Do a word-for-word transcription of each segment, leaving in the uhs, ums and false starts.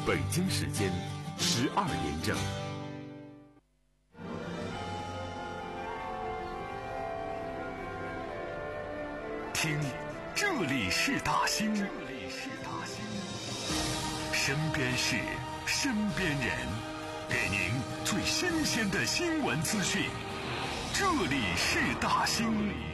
北京时间十二点整。听，这里是大兴，这里是大兴，身边事，身边人，给您最新鲜的新闻资讯。这里是大兴。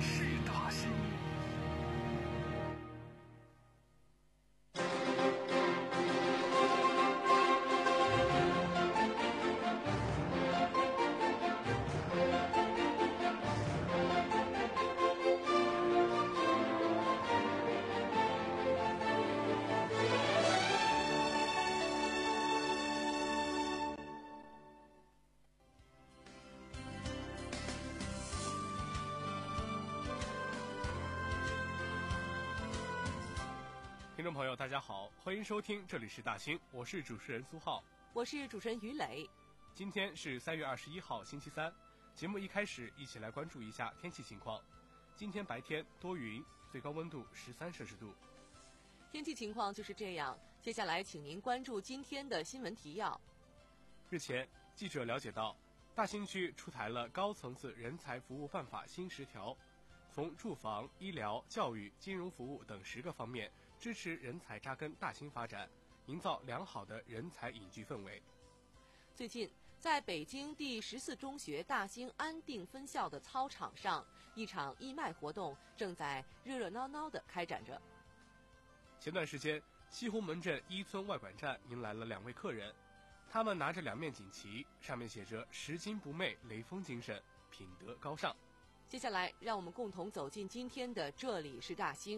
听众朋友大家好，欢迎收听这里是大兴，我是主持人苏浩， 我是主持人于磊。 今天是三月二十一号星期三，节目一开始一起来关注一下天气情况。今天白天多云，最高温度十三摄氏度。 天气情况就是这样，接下来请您关注今天的新闻提要。 日前，记者了解到，大兴区出台了高层次人才服务办法新十条，从住房、医疗、教育、金融服务等十个方面支持人才扎根大兴发展，营造良好的人才引聚氛围。 最近，在北京第十四中学大兴安定分校的操场上，一场义卖活动正在热热闹闹地开展着。 前段时间，西红门镇一村外管站迎来了两位客人，他们拿着两面锦旗，上面写着拾金不昧雷锋精神，品德高尚。 接下来让我们共同走进今天的这里是大兴。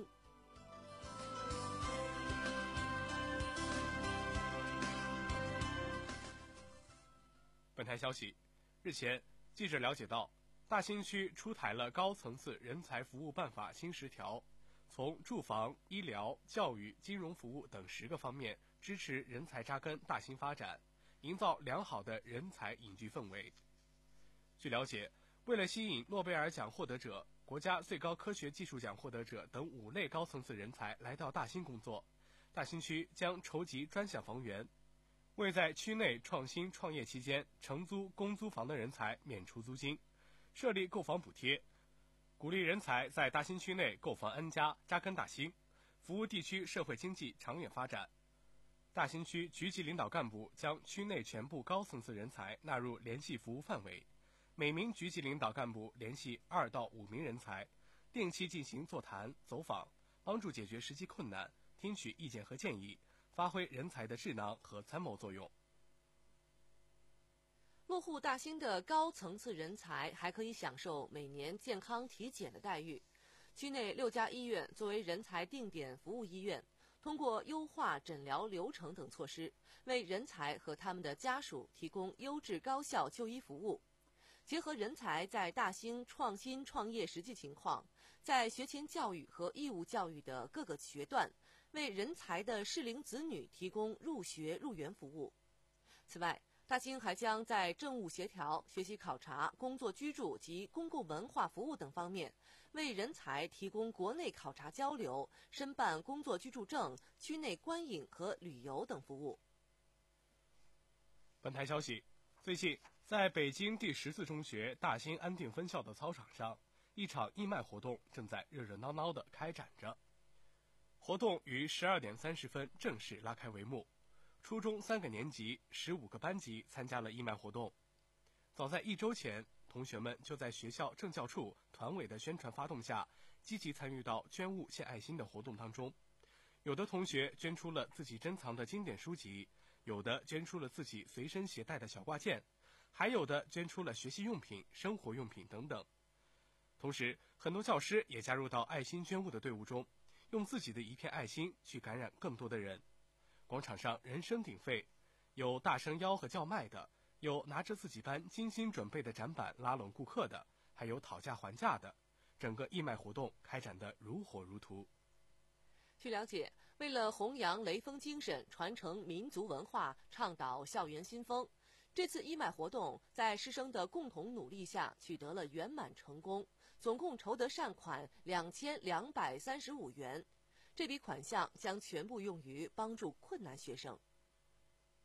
本台消息，日前，记者了解到，大兴区出台了高层次人才服务办法新十条，从住房、医疗、教育、金融服务等十个方面支持人才扎根大兴发展，营造良好的人才引聚氛围。据了解，为了吸引诺贝尔奖获得者、国家最高科学技术奖获得者等五类高层次人才来到大兴工作，大兴区将筹集专项房源，为在区内创新创业期间承租公租房的人才免除租金，设立购房补贴，鼓励人才在大兴区内购房安家，扎根大兴，服务地区社会经济长远发展。大兴区局级领导干部将区内全部高层次人才纳入联系服务范围，每名局级领导干部联系二到五名人才，定期进行座谈走访，帮助解决实际困难，听取意见和建议，发挥人才的智囊和参谋作用。 落户大兴的高层次人才还可以享受每年健康体检的待遇。区内六家医院作为人才定点服务医院，通过优化诊疗流程等措施，为人才和他们的家属提供优质高效就医服务。结合人才在大兴创新创业实际情况，在学前教育和义务教育的各个学段，为人才的适龄子女提供入学入园服务。此外，大兴还将在政务协调、学习考察、工作居住及公共文化服务等方面，为人才提供国内考察交流、申办工作居住证、区内观影和旅游等服务。 本台消息，最近在北京第十四中学大兴安定分校的操场上，一场义卖活动正在热热闹闹地开展着。活动于十二点三十分正式拉开帷幕。初中三个年级、十五个班级参加了义卖活动。早在一周前，同学们就在学校政教处团委的宣传发动下，积极参与到捐物献爱心的活动当中。有的同学捐出了自己珍藏的经典书籍，有的捐出了自己随身携带的小挂件，还有的捐出了学习用品、生活用品等等。同时，很多教师也加入到爱心捐物的队伍中，用自己的一片爱心去感染更多的人。广场上人声鼎沸，有大声吆喝叫卖的，有拿着自己班精心准备的展板拉拢顾客的，还有讨价还价的，整个义卖活动开展得如火如荼。 据了解，为了弘扬雷锋精神，传承民族文化，倡导校园新风，这次义卖活动在师生的共同努力下取得了圆满成功，总共筹得善款两千两百三十五元。这笔款项将全部用于帮助困难学生。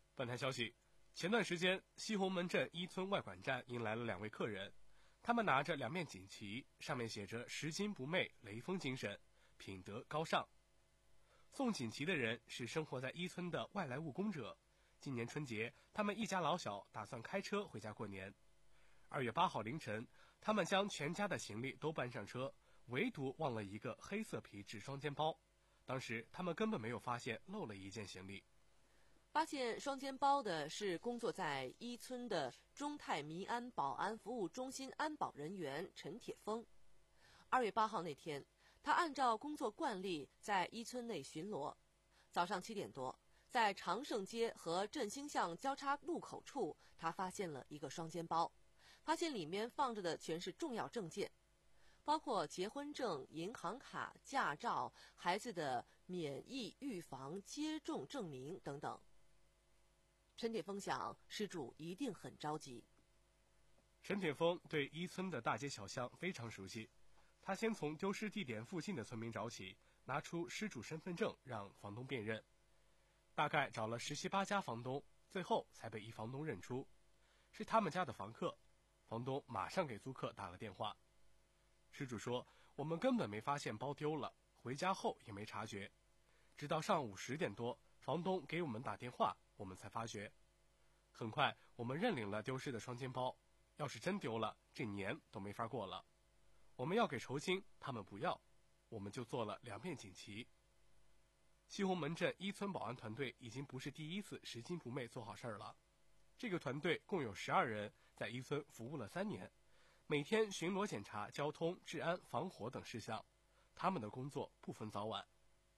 本台消息，前段时间西红门镇一村外管站迎来了两位客人，他们拿着两面锦旗，上面写着拾金不昧、雷锋精神，品德高尚。送锦旗的人是生活在一村的外来务工者，今年春节他们一家老小打算开车回家过年。二月八号凌晨，他们将全家的行李都搬上车，唯独忘了一个黑色皮质双肩包，当时他们根本没有发现漏了一件行李。 发现双肩包的是工作在一村的中泰民安保安服务中心安保人员陈铁峰。二月八号那天，他按照工作惯例在一村内巡逻。早上七点多，在长盛街和振兴巷交叉路口处，他发现了一个双肩包，发现里面放着的全是重要证件，包括结婚证、银行卡、驾照、孩子的免疫预防接种证明等等。陈铁峰想，失主一定很着急。 陈铁峰对一村的大街小巷非常熟悉，他先从丢失地点附近的村民找起，拿出失主身份证让房东辨认，大概找了十七八家房东，最后才被一房东认出，是他们家的房客。房东马上给租客打了电话。失主说，我们根本没发现包丢了，回家后也没察觉，直到上午十点多，房东给我们打电话，我们才发觉。很快我们认领了丢失的双肩包，要是真丢了，这年都没法过了。我们要给酬金，他们不要，我们就做了两面锦旗。西红门镇一村保安团队已经不是第一次拾金不昧做好事儿了。这个团队共有十二人，在一村服务了三年，每天巡逻检查交通、治安、防火等事项，他们的工作不分早晚。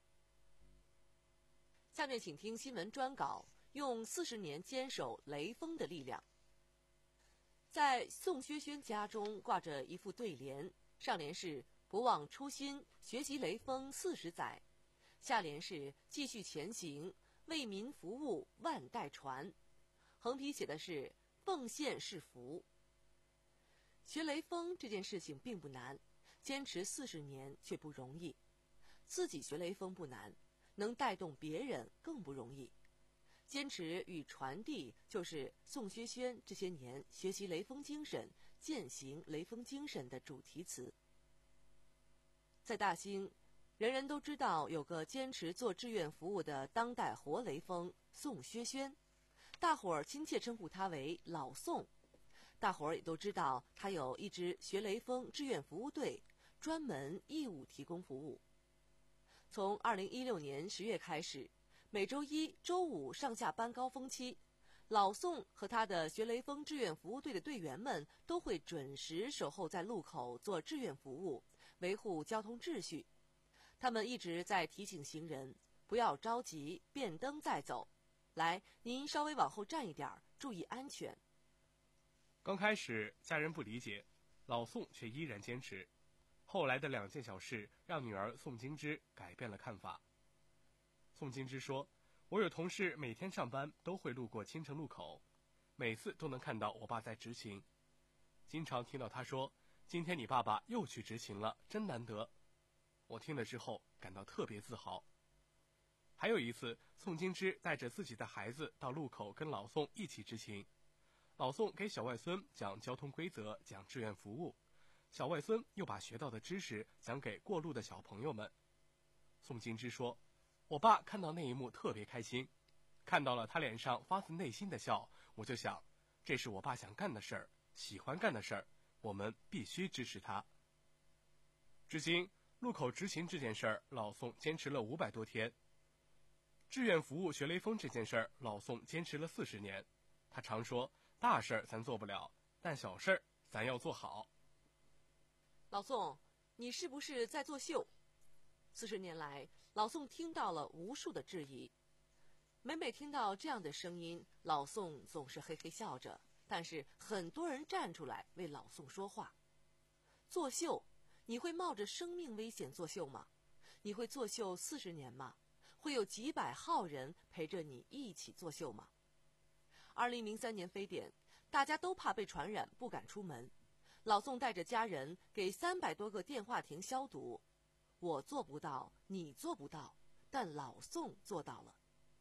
下面请听新闻专稿，用四十年坚守雷锋的力量。在宋薛轩家中挂着一副对联，上联是不忘初心，学习雷锋四十载，下联是继续前行，为民服务万代传，横批写的是奉献是福。学雷锋这件事情并不难，坚持四十年却不容易。自己学雷锋不难，能带动别人更不容易。坚持与传递就是宋薛轩这些年学习雷锋精神、践行雷锋精神的主题词。在大兴，人人都知道有个坚持做志愿服务的当代活雷锋宋薛轩，大伙儿亲切称呼他为老宋。大伙儿也都知道他有一支学雷锋志愿服务队，专门义务提供服务。从二零一六年十月开始，每周一、周五上下班高峰期，老宋和他的学雷锋志愿服务队的队员们都会准时守候在路口做志愿服务，维护交通秩序。他们一直在提醒行人不要着急，变灯再走。来，您稍微往后站一点，注意安全。 刚开始家人不理解，老宋却依然坚持。后来的两件小事让女儿宋金枝改变了看法。宋金枝说，我有同事每天上班都会路过青城路口，每次都能看到我爸在执勤，经常听到他说，今天你爸爸又去执勤了，真难得。我听了之后感到特别自豪。还有一次，宋金枝带着自己的孩子到路口跟老宋一起执勤，老宋给小外孙讲交通规则，讲志愿服务，小外孙又把学到的知识讲给过路的小朋友们。宋金枝说，我爸看到那一幕特别开心，看到了他脸上发自内心的笑，我就想，这是我爸想干的事儿，喜欢干的事儿，我们必须支持他。至今，路口执勤这件事儿，老宋坚持了五百多天。志愿服务学雷锋这件事儿，老宋坚持了四十年。他常说，大事儿咱做不了，但小事儿咱要做好。 老宋，你是不是在作秀？四十年来，老宋听到了无数的质疑。每每听到这样的声音，老宋总是嘿嘿笑着，但是很多人站出来为老宋说话。作秀？你会冒着生命危险作秀吗？你会作秀四十年吗？会有几百号人陪着你一起作秀吗？二零零三年非典，大家都怕被传染，不敢出门。老宋带着家人给三百多个电话亭消毒。我做不到，你做不到，但老宋做到了。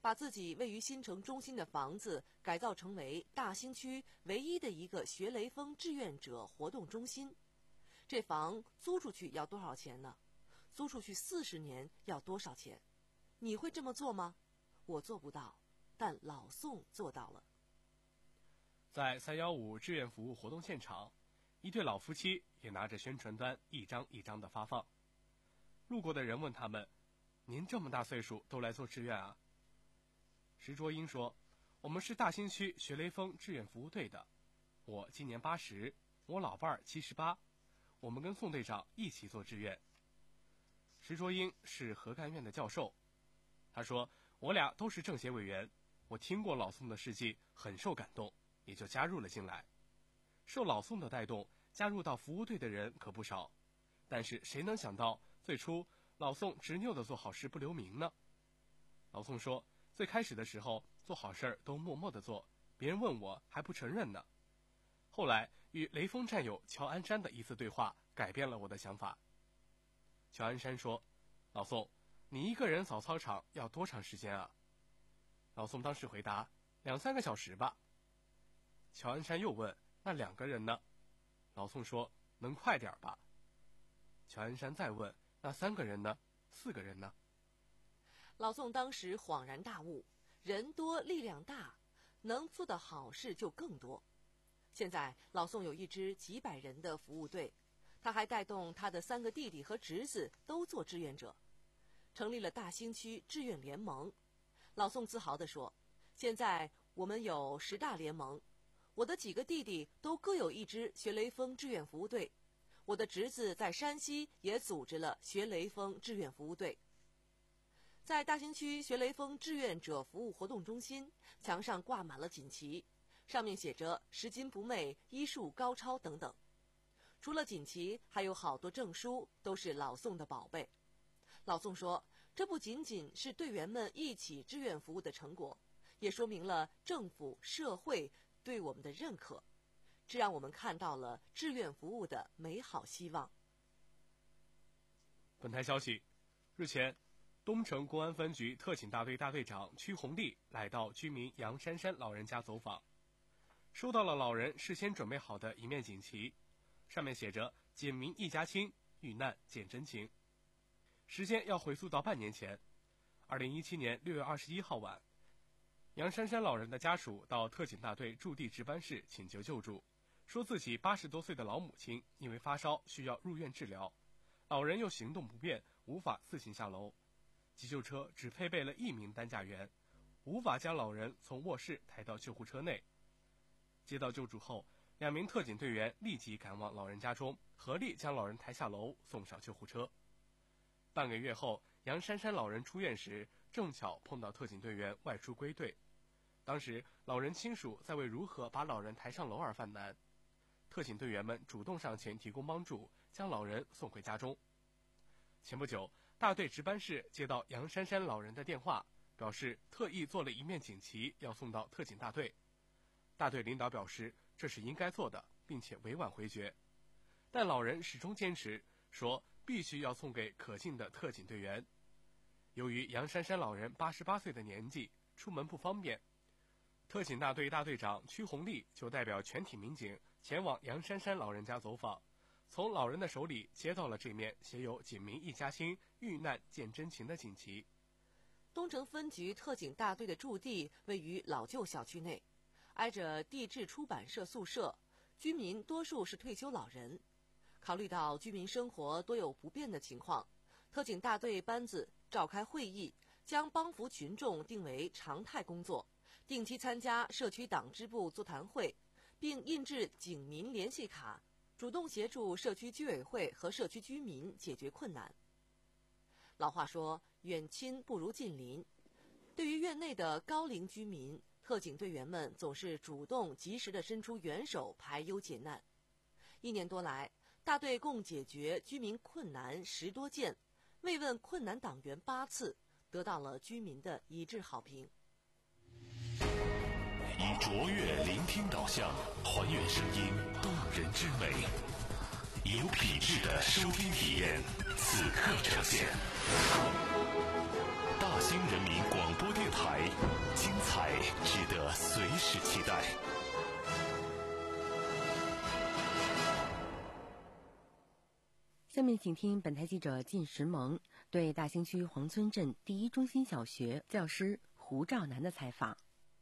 把自己位于新城中心的房子改造成为大兴区唯一的一个学雷锋志愿者活动中心。这房租出去要多少钱呢？租出去四十年要多少钱？你会这么做吗？我做不到，但老宋做到了。 在三一五志愿服务活动现场，一对老夫妻也拿着宣传单一张一张的发放。路过的人问他们：“您这么大岁数都来做志愿啊？”石卓英说：“我们是大兴区学雷锋志愿服务队的，我今年八十，我老伴儿七十八，我们跟宋队长一起做志愿。”石卓英是核干院的教授，他说：“我俩都是政协委员，我听过老宋的事迹，很受感动，也就加入了进来。受老宋的带动，加入到服务队的人可不少，但是谁能想到最初老宋执拗地做好事不留名呢？”老宋说：“最开始的时候做好事都默默地做，别人问我还不承认呢。后来与雷锋战友乔安山的一次对话改变了我的想法。”乔安山说：“老宋，你一个人扫操场要多长时间啊？”老宋当时回答：“两三个小时吧。”乔安山又问：“那两个人呢？”老宋说：“能快点吧。”乔安山再问：“那三个人呢？四个人呢？” 老宋当时恍然大悟，人多力量大，能做的好事就更多。现在老宋有一支几百人的服务队，他还带动他的三个弟弟和侄子都做志愿者，成立了大兴区志愿联盟。老宋自豪地说：“现在我们有十大联盟，我的几个弟弟都各有一支学雷锋志愿服务队，我的侄子在山西也组织了学雷锋志愿服务队。”在大兴区学雷锋志愿者服务活动中心，墙上挂满了锦旗，上面写着“拾金不昧”“医术高超”等等。除了锦旗，还有好多证书，都是老宋的宝贝。老宋说，这不仅仅是队员们一起志愿服务的成果，也说明了政府、社会对我们的认可，这让我们看到了志愿服务的美好希望。 本台消息，日前，东城公安分局特警大队大队长曲红丽来到居民杨珊珊老人家走访，收到了老人事先准备好的一面锦旗，上面写着“简民一家亲，遇难见真情”。时间要回溯到半年前，二零一七年六月二十一号晚，杨珊珊老人的家属到特警大队驻地值班室请求救助，说自己八十多岁的老母亲因为发烧需要入院治疗，老人又行动不便，无法自行下楼。急救车只配备了一名担架员，无法将老人从卧室抬到救护车内。接到救助后，两名特警队员立即赶往老人家中，合力将老人抬下楼，送上救护车。半个月后，杨珊珊老人出院时，正巧碰到特警队员外出归队。当时，老人亲属在为如何把老人抬上楼而犯难，特警队员们主动上前提供帮助，将老人送回家中。前不久，大队值班室接到杨珊珊老人的电话，表示特意做了一面锦旗要送到特警大队。大队领导表示这是应该做的，并且委婉回绝，但老人始终坚持说必须要送给可敬的特警队员。由于杨珊珊老人八十八岁的年纪，出门不方便，特警大队大队长曲红丽就代表全体民警前往杨珊珊老人家走访，从老人的手里接到了这面写有“简民一家亲，遇难见真情”的锦旗。 东城分局特警大队的驻地位于老旧小区内，挨着地质出版社宿舍，居民多数是退休老人。考虑到居民生活多有不便的情况，特警大队班子召开会议，将帮扶群众定为常态工作，定期参加社区党支部座谈会，并印制警民联系卡，主动协助社区居委会和社区居民解决困难。老话说，远亲不如近邻。对于院内的高龄居民，特警队员们总是主动及时地伸出援手，排忧解难。一年多来，大队共解决居民困难十多件，慰问困难党员八次，得到了居民的一致好评。 以卓越聆听导向，还原声音动人之美，有品质的收听体验，此刻呈现。大新人民广播电台，精彩值得随时期待。 下面请听本台记者靳石萌对大兴区黄村镇第一中心小学教师胡兆南的采访。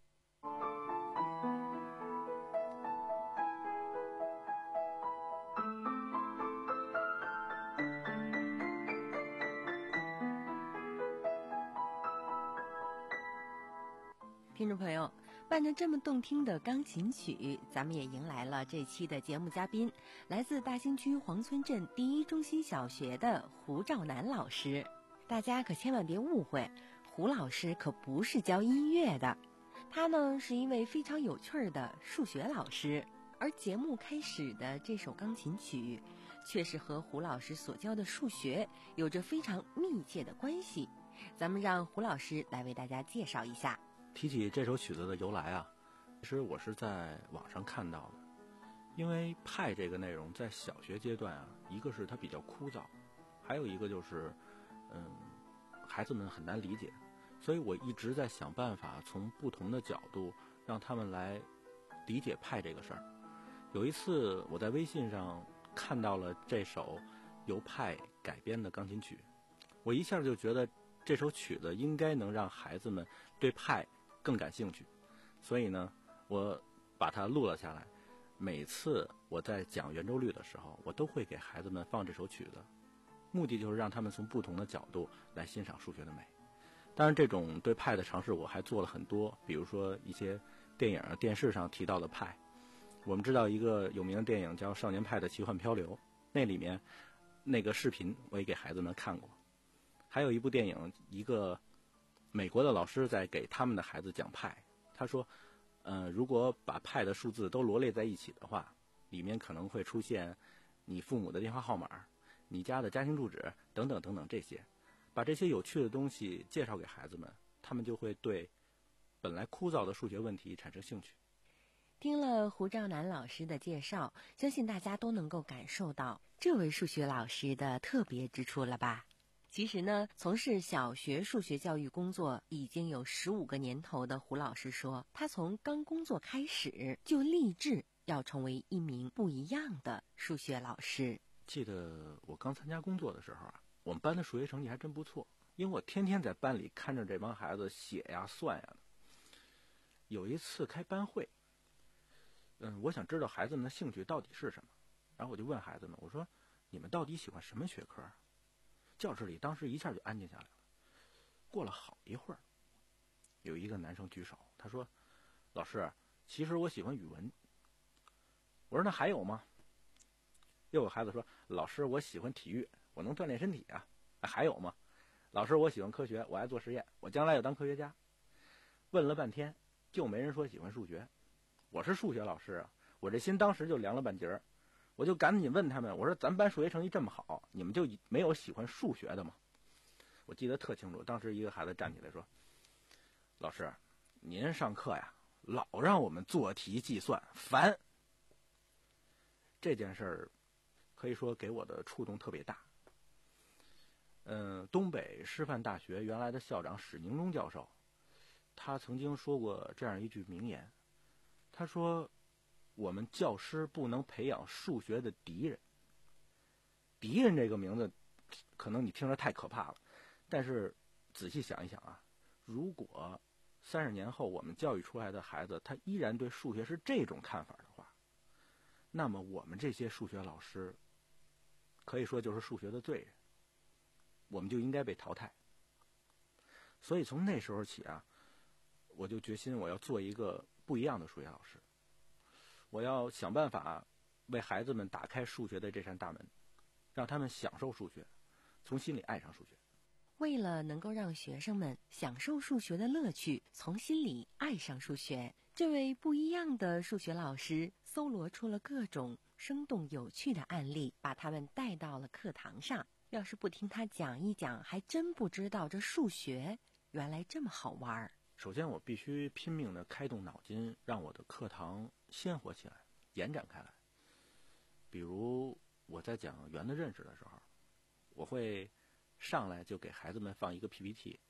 听众朋友，伴着这么动听的钢琴曲，咱们也迎来了这期的节目嘉宾，来自大兴区黄村镇第一中心小学的胡兆南老师。大家可千万别误会，胡老师可不是教音乐的，他呢是一位非常有趣的数学老师。而节目开始的这首钢琴曲，却是和胡老师所教的数学有着非常密切的关系。咱们让胡老师来为大家介绍一下。 提起这首曲子的由来啊，其实我是在网上看到的。因为派这个内容在小学阶段啊，一个是它比较枯燥，还有一个就是嗯，孩子们很难理解，所以我一直在想办法从不同的角度让他们来理解派这个事儿。有一次我在微信上看到了这首由派改编的钢琴曲，我一下就觉得这首曲子应该能让孩子们对派更感兴趣，所以呢我把它录了下来。每次我在讲圆周率的时候，我都会给孩子们放这首曲子，目的就是让他们从不同的角度来欣赏数学的美。当然这种对派的尝试我还做了很多，比如说一些电影电视上提到的派。我们知道一个有名的电影叫《少年派的奇幻漂流》，那里面那个视频我也给孩子们看过。还有一部电影，一个美国的老师在给他们的孩子讲派，他说呃，如果把派的数字都罗列在一起的话，里面可能会出现你父母的电话号码、你家的家庭住址等等等等这些。把这些有趣的东西介绍给孩子们，他们就会对本来枯燥的数学问题产生兴趣。 听了胡兆南老师的介绍，相信大家都能够感受到这位数学老师的特别之处了吧？其实呢，从事小学数学教育工作已经有十五个年头的胡老师说，他从刚工作开始就立志要成为一名不一样的数学老师。 记得我刚参加工作的时候啊，我们班的数学成绩还真不错，因为我天天在班里看着这帮孩子写呀算呀的。有一次开班会，嗯，我想知道孩子们的兴趣到底是什么，然后我就问孩子们，我说你们到底喜欢什么学科？教室里当时一下就安静下来了。过了好一会儿，有一个男生举手，他说老师，其实我喜欢语文。我说那还有吗？又有孩子说老师，我喜欢体育，我能锻炼身体啊。还有吗？老师，我喜欢科学，我爱做实验，我将来要当科学家。问了半天就没人说喜欢数学。我是数学老师啊，我这心当时就凉了半截儿。我就赶紧问他们，我说咱班数学成绩这么好，你们就没有喜欢数学的吗？我记得特清楚，当时一个孩子站起来说，老师，您上课呀老让我们做题计算，烦。这件事儿可以说给我的触动特别大。嗯，东北师范大学原来的校长史宁忠教授，他曾经说过这样一句名言，他说我们教师不能培养数学的敌人。敌人这个名字可能你听着太可怕了，但是仔细想一想啊，如果三十年后我们教育出来的孩子他依然对数学是这种看法的话，那么我们这些数学老师可以说就是数学的罪人，我们就应该被淘汰。所以从那时候起啊，我就决心我要做一个不一样的数学老师，我要想办法为孩子们打开数学的这扇大门，让他们享受数学，从心里爱上数学。 为了能够让学生们享受数学的乐趣，从心里爱上数学，这位不一样的数学老师搜罗出了各种生动有趣的案例，把他们带到了课堂上。要是不听他讲一讲，还真不知道这数学原来这么好玩。 首先我必须拼命地开动脑筋，让我的课堂鲜活起来，延展开来。比如我在讲圆的认识的时候，我会上来就给孩子们放一个 P P T，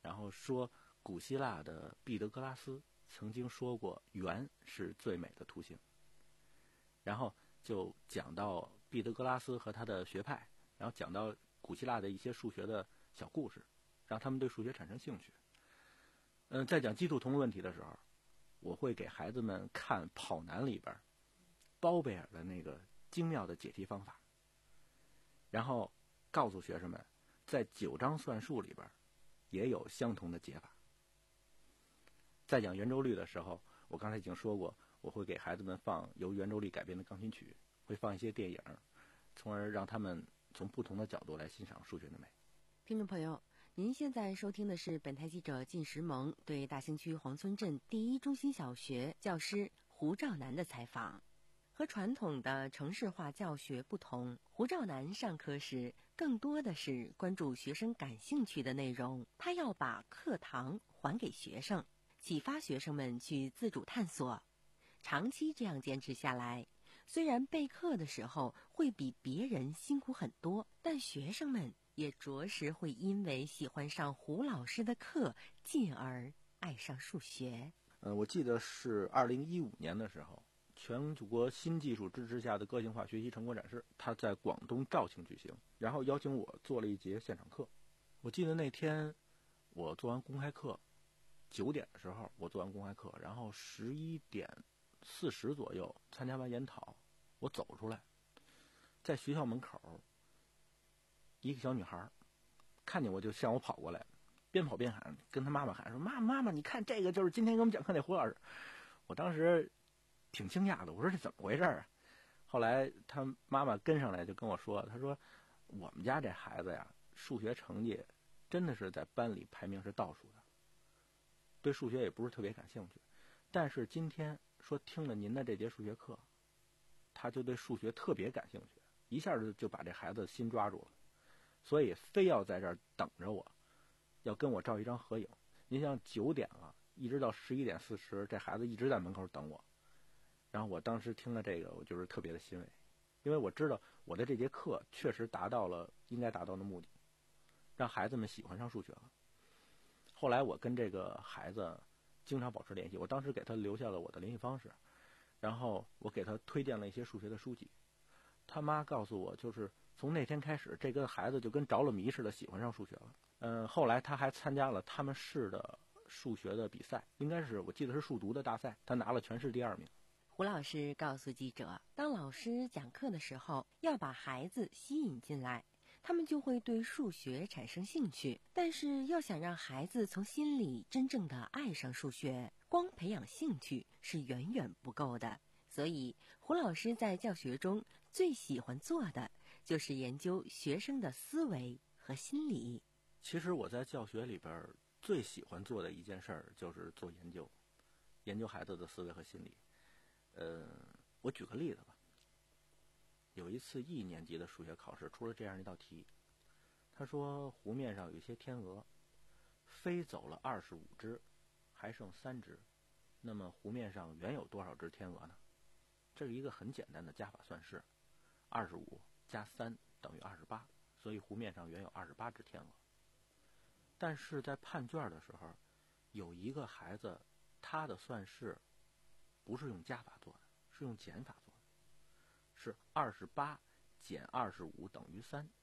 然后说古希腊的毕德哥拉斯曾经说过圆是最美的图形，然后就讲到毕德哥拉斯和他的学派，然后讲到古希腊的一些数学的小故事，让他们对数学产生兴趣。嗯，在讲基础同位问题的时候，我会给孩子们看跑男里边包贝尔的那个精妙的解题方法，然后告诉学生们，在九章算术里边也有相同的解法。在讲圆周率的时候，我刚才已经说过，我会给孩子们放由圆周率改编的钢琴曲，会放一些电影，从而让他们从不同的角度来欣赏数学的美。 听众朋友，您现在收听的是本台记者靳石萌对大兴区黄村镇第一中心小学教师胡兆南的采访。和传统的城市化教学不同，胡兆南上课时更多的是关注学生感兴趣的内容，他要把课堂还给学生，启发学生们去自主探索。长期这样坚持下来，虽然备课的时候会比别人辛苦很多，但学生们也着实会因为喜欢上胡老师的课，进而爱上数学。 呃，我记得是二零一五年的时候，全国新技术支持下的个性化学习成果展示，它在广东肇庆举行，然后邀请我做了一节现场课。我记得那天我做完公开课，九点的时候我做完公开课，然后十一点四十左右参加完研讨，我走出来，在学校门口，一个小女孩看见我就向我跑过来，边跑边喊，跟她妈妈喊说：“妈妈妈妈，你看这个就是今天给我们讲课那胡老师。”我当时挺惊讶的，我说这怎么回事啊？后来她妈妈跟上来就跟我说，她说我们家这孩子呀，数学成绩真的是在班里排名是倒数的，对数学也不是特别感兴趣，但是今天说听了您的这节数学课，他就对数学特别感兴趣，一下就就把这孩子心抓住了，所以非要在这儿等着我，要跟我照一张合影。您像九点了，一直到十一点四十，这孩子一直在门口等我。然后我当时听了这个，我就是特别的欣慰，因为我知道我的这节课确实达到了应该达到的目的，让孩子们喜欢上数学了。后来我跟这个孩子经常保持联系，我当时给他留下了我的联系方式，然后我给他推荐了一些数学的书籍。他妈告诉我，就是从那天开始，这个孩子就跟着了迷似的喜欢上数学了。嗯，后来他还参加了他们市的数学的比赛，应该是我记得是数独的大赛，他拿了全市第二名。 胡老师告诉记者，当老师讲课的时候，要把孩子吸引进来，他们就会对数学产生兴趣。但是要想让孩子从心里真正的爱上数学，光培养兴趣是远远不够的。所以胡老师在教学中最喜欢做的就是研究学生的思维和心理。 其实我在教学里边最喜欢做的一件事儿就是做研究，研究孩子的思维和心理。呃，我举个例子吧。有一次一年级的数学考试出了这样一道题，他说湖面上有一些天鹅，飞走了二十五只，还剩三只，那么湖面上原有多少只天鹅呢？这是一个很简单的加法算式，二十五加三等于二十八，所以湖面上原有二十八只天鹅。但是在判卷的时候，有一个孩子他的算式不是用加法做的，是用减法做的，是二十八减二十五等于三，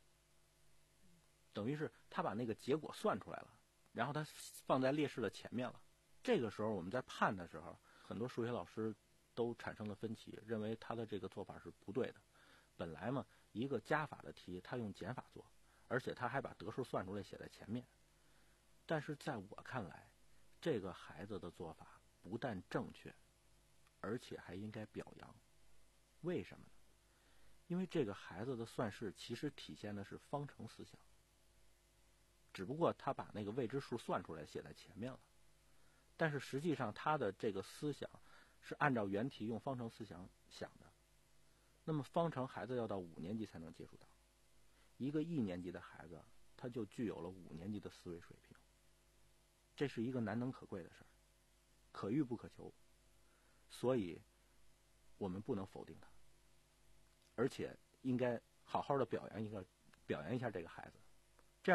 等于是他把那个结果算出来了，然后他放在列式的前面了。这个时候我们在判的时候，很多数学老师都产生了分歧，认为他的这个做法是不对的。本来嘛，一个加法的题他用减法做，而且他还把得数算出来写在前面。但是在我看来，这个孩子的做法不但正确，而且还应该表扬。为什么呢？因为这个孩子的算式其实体现的是方程思想，只不过他把那个未知数算出来写在前面了，但是实际上他的这个思想是按照原题用方程思想想的。那么方程孩子要到五年级才能接触到，一个一年级的孩子他就具有了五年级的思维水平，这是一个难能可贵的事儿，可遇不可求，所以我们不能否定他，而且应该好好的表扬一个表扬一下这个孩子，这样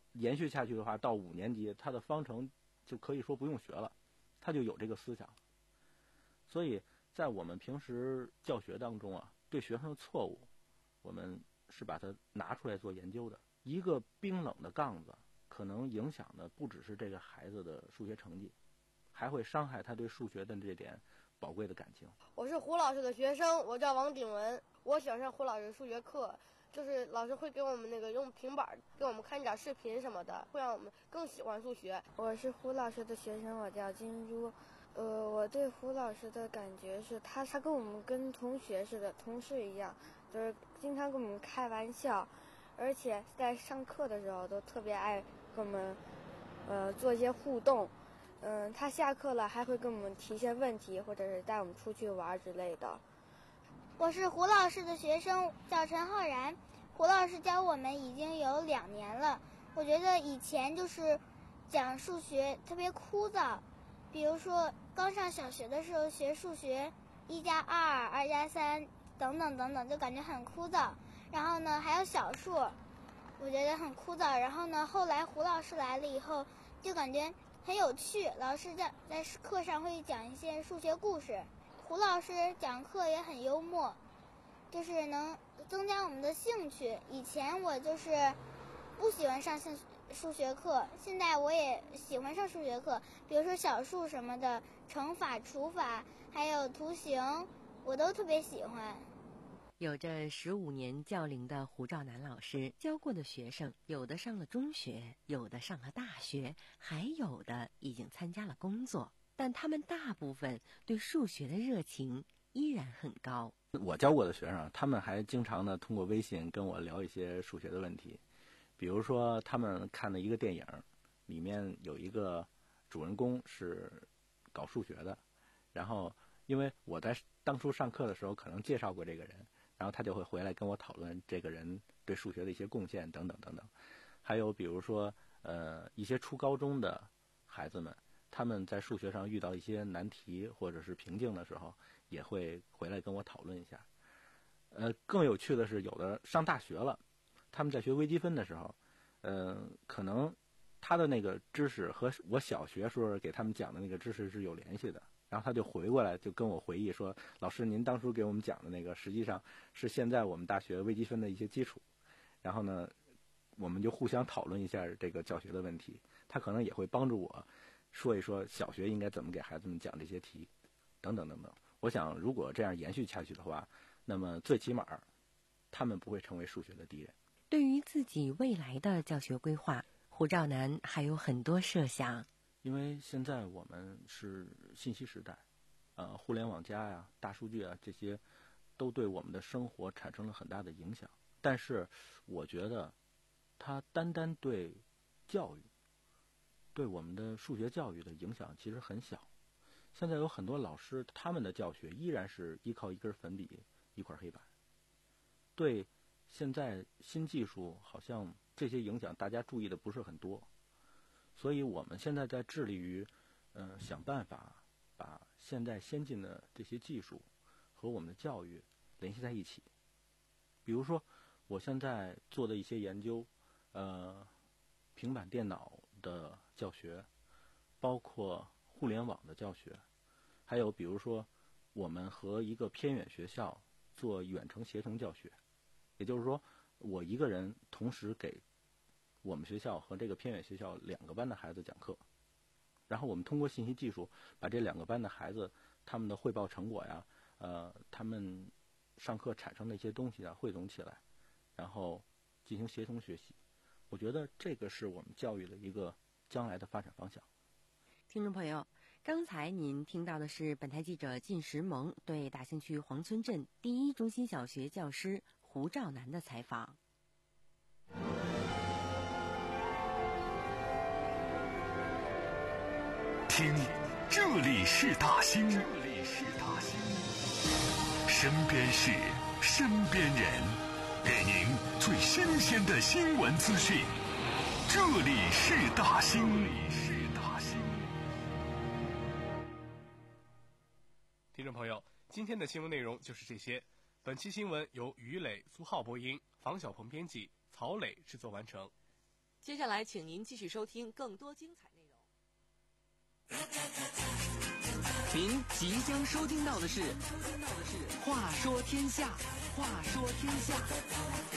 延续下去的话，到五年级他的方程就可以说不用学了，他就有这个思想。所以在我们平时教学当中啊，对学生的错误，我们是把它拿出来做研究的。一个冰冷的杠子，可能影响的不只是这个孩子的数学成绩，还会伤害他对数学的这点宝贵的感情。 我是胡老师的学生，我叫王鼎文，我喜欢上胡老师数学课，就是老师会给我们那个用平板给我们看一点视频什么的，会让我们更喜欢数学。 我是胡老师的学生，我叫金珠。呃，我对胡老师的感觉是他，他跟我们跟同学似的，同事一样，就是经常跟我们开玩笑，而且在上课的时候都特别爱跟我们，呃，做一些互动。嗯、呃，他下课了还会跟我们提一些问题，或者是带我们出去玩之类的。 我是胡老师的学生，叫陈浩然。胡老师教我们已经有两年了，我觉得以前就是讲数学特别枯燥。比如说刚上小学的时候学数学，一加二、二加三等等等等，就感觉很枯燥。然后呢，还有小数，我觉得很枯燥。然后呢，后来胡老师来了以后，就感觉很有趣。老师在在课上会讲一些数学故事，胡老师讲课也很幽默，就是能增加我们的兴趣。以前我就是不喜欢上兴趣。数学课，现在我也喜欢上数学课，比如说小数什么的，乘法、除法，还有图形，我都特别喜欢。 有着十五年教龄的胡兆南老师教过的学生，有的上了中学，有的上了大学，还有的已经参加了工作，但他们大部分对数学的热情依然很高。 我教过的学生，他们还经常的通过微信跟我聊一些数学的问题。比如说他们看的一个电影，里面有一个主人公是搞数学的，然后因为我在当初上课的时候可能介绍过这个人，然后他就会回来跟我讨论这个人对数学的一些贡献等等等等。还有比如说呃一些初高中的孩子们，他们在数学上遇到一些难题或者是瓶颈的时候，也会回来跟我讨论一下。呃更有趣的是，有的上大学了，他们在学微积分的时候，呃，可能他的那个知识和我小学时候给他们讲的那个知识是有联系的，然后他就回过来就跟我回忆说，老师您当初给我们讲的那个实际上是现在我们大学微积分的一些基础，然后呢我们就互相讨论一下这个教学的问题，他可能也会帮助我说一说小学应该怎么给孩子们讲这些题等等等等。我想如果这样延续下去的话，那么最起码他们不会成为数学的敌人。 对于自己未来的教学规划，胡兆南还有很多设想。 因为现在我们是信息时代，呃，互联网加呀、大数据啊，这些都对我们的生活产生了很大的影响。但是我觉得它单单对教育，对我们的数学教育的影响其实很小。现在有很多老师，他们的教学依然是依靠一根粉笔、一块黑板，对现在新技术好像这些影响大家注意的不是很多，所以我们现在在致力于呃想办法把现在先进的这些技术和我们的教育联系在一起。比如说我现在做的一些研究，呃平板电脑的教学，包括互联网的教学，还有比如说我们和一个偏远学校做远程协同教学，也就是说我一个人同时给我们学校和这个偏远学校两个班的孩子讲课，然后我们通过信息技术把这两个班的孩子他们的汇报成果呀，呃他们上课产生的一些东西啊汇总起来，然后进行协同学习。我觉得这个是我们教育的一个将来的发展方向。 听众朋友，刚才您听到的是本台记者靳石萌对大兴区黄村镇第一中心小学教师胡兆南的采访。 听，这里是大兴，这里是大兴，身边事，身边人，给您最新鲜的新闻资讯。这里是大兴，这里是大兴。 听众朋友，今天的新闻内容就是这些。本期新闻由于磊、苏浩播音，房小鹏编辑，曹磊制作完成。 接下来，请您继续收听更多精彩内容。 您即将收听到的是《话说天下》，话说天下。